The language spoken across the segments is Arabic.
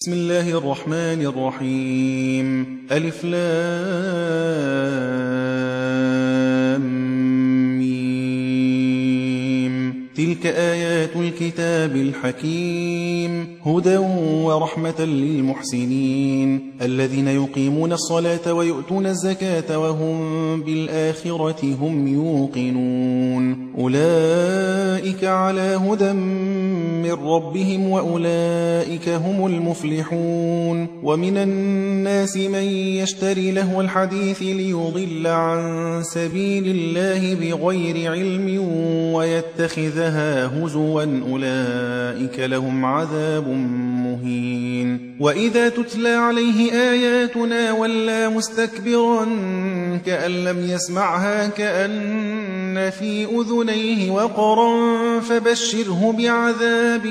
بسم الله الرحمن الرحيم ألف لام ميم. تلك آيات الكتاب الحكيم هدى ورحمة للمحسنين الذين يقيمون الصلاة ويؤتون الزكاة وهم بالآخرة هم يوقنون أولئك على هدى من ربهم وأولئك هم المفلحون. ومن الناس من يشتري لهو الحديث ليضل عن سبيل الله بغير علم ويتخذها هزوا أولئك لهم عذاب مهين. وإذا تتلى عليه آياتنا ولى مستكبرا كأن لم يسمعها كأن في أذنيه وقرا فبشره بعذاب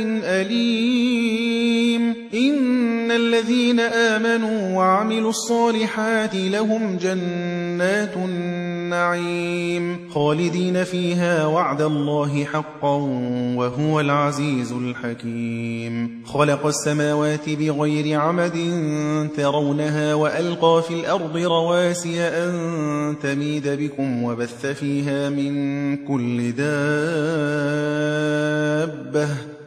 أليم. إن الذين آمنوا وعملوا الصالحات لهم جنات النعيم خالدين فيها وعد الله حقا وهو العزيز الحكيم. خلق السماوات بغير عمد ترونها وألقى في الأرض رواسي أن تميد بكم وبث فيها من كل دابة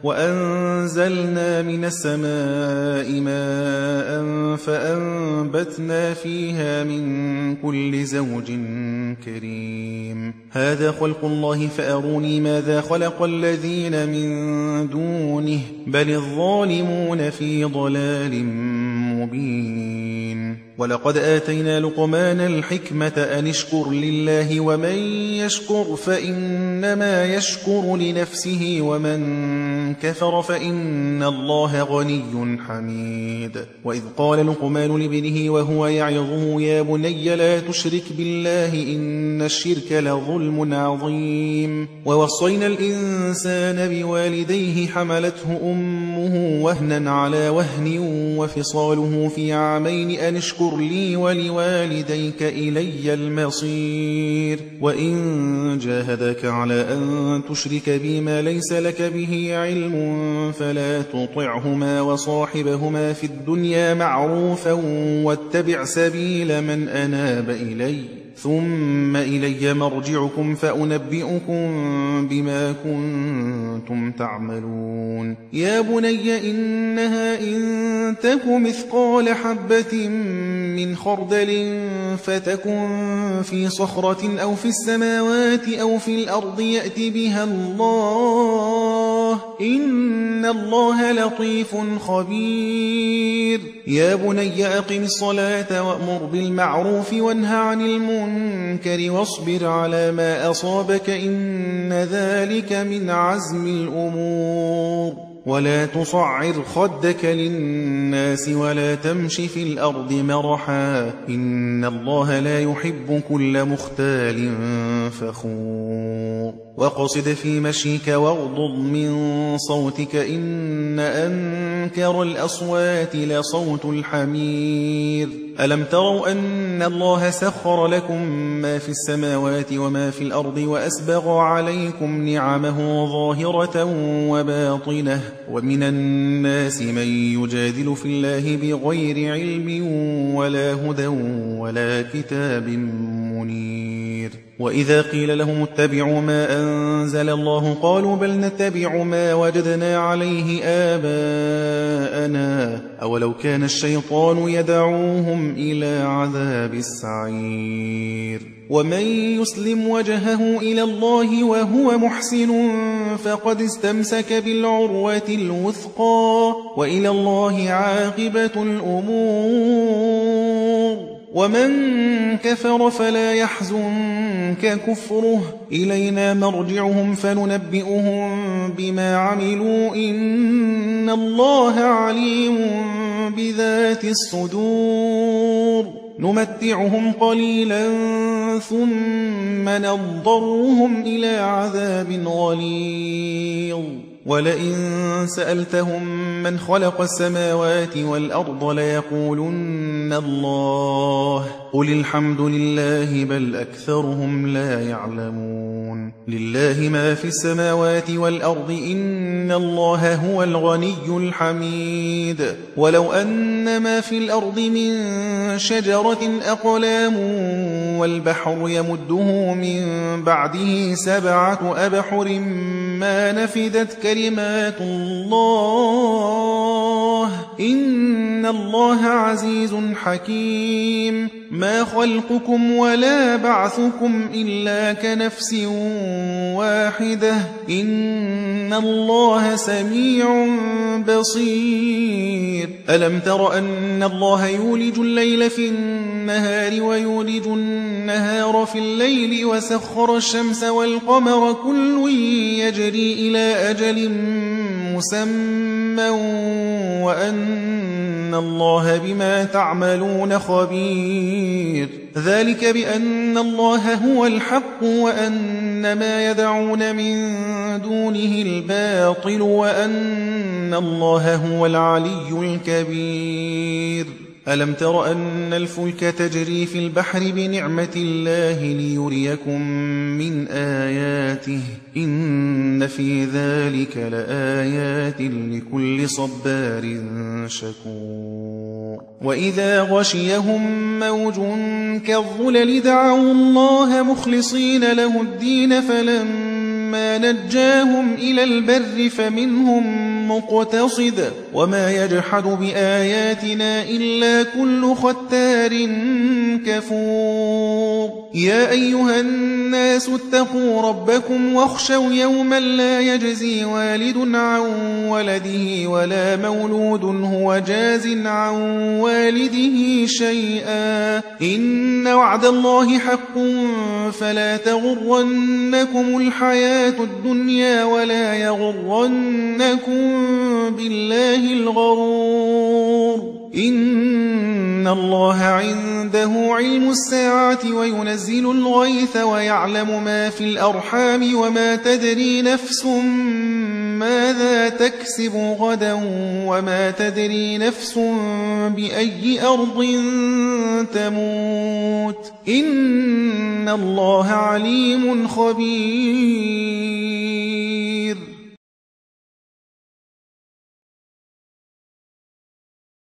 وأنزلنا من السماء ماء فأنبتنا فيها من كل زوج كريم. هذا خلق الله فأروني ماذا خلق الذين من دونه بل الظالمون في ضلال مبين. ولقد آتينا لقمان الحكمة أن اشكر لله ومن يشكر فإنما يشكر لنفسه ومن كفر فإن الله غني حميد. وإذ قال لقمان لابنه وهو يعظه يا بني لا تشرك بالله إن الشرك لظلم عظيم. ووصينا الإنسان بوالديه حملته أمه وهنا على وهن وفصاله في عامين أن اشكر لي ولوالديك إلي المصير. وإن جاهدك على أن تشرك بي ما ليس لك به علم فلا تطعهما وصاحبهما في الدنيا معروفا واتبع سبيل من أناب إلي ثم إلي مرجعكم فأنبئكم بما كنتم تعملون. يا بني إنها إن تك مثقال حبة من خردل فتكن في صخرة أو في السماوات أو في الأرض يأت بها الله إن الله لطيف خبير. يا بني أقم الصلاة وأمر بالمعروف وانه عن المنكر واصبر على ما أصابك إن ذلك من عزم الأمور. ولا تصعر خدك للناس ولا تمش في الأرض مرحا إن الله لا يحب كل مختال فخور. وقصد في مشيك واغضض من صوتك إن أنكر الأصوات لصوت الحمير. ألم تروا أن الله سخر لكم ما في السماوات وما في الأرض وأسبغ عليكم نعمه ظاهرة وباطنة ومن الناس من يجادل في الله بغير علم ولا هدى ولا كتاب منير. وإذا قيل لهم اتبعوا ما أنزل الله قالوا بل نتبع ما وجدنا عليه آباءنا أولو كان الشيطان يدعوهم إلى عذاب السعير. ومن يسلم وجهه إلى الله وهو محسن فقد استمسك بالعروة الوثقى وإلى الله عاقبة الأمور. ومن كفر فلا يحزنك كفره إلينا مرجعهم فننبئهم بما عملوا إن الله عليم بذات الصدور. نمتعهم قليلا ثم نضطرهم إلى عذاب غليظ ولئن سألتهم من خلق السماوات والأرض ليقولن الله قل الحمد لله بل أكثرهم لا يعلمون لله ما في السماوات والأرض إن الله هو الغني الحميد ولو أن ما في الأرض من شجرة أقلام والبحر يمده من بعده 7 أبحر ما نفدت كلمات الله إن الله عزيز حكيم ما خلقكم ولا بعثكم إلا كنفس واحدة إن الله سميع بصير ألم تر أن الله يولج الليل في النهار ويولج النهار في الليل وسخر الشمس والقمر كل يجري إلى أجل مسمى وأن الله بما تعملون خبير ذلك بأن الله هو الحق وأن ما يدعون من دونه الباطل وأن الله هو العلي الكبير ألم تر أن الفلك تجري في البحر بنعمة الله ليريكم من آياته إن في ذلك لآيات لكل صبار شكور وإذا غشيهم موج كالظلل دعوا الله مخلصين له الدين فلما نجاهم إلى البر فمنهم مقتصد وما يجحد بآياتنا إلا كل ختار كفور يا أيها الناس اتقوا ربكم واخشوا يوما لا يجزي والد عن ولده ولا مولود هو جاز عن والده شيئا إن وعد الله حق فلا تغرنكم الحياة الدنيا ولا يغرنكم بالله الغرور إن الله عنده علم الساعة وينزل الغيث ويعلم ما في الأرحام وما تدري نفس ماذا تكسب غدا وما تدري نفس بأي أرض تموت إن الله عليم خبير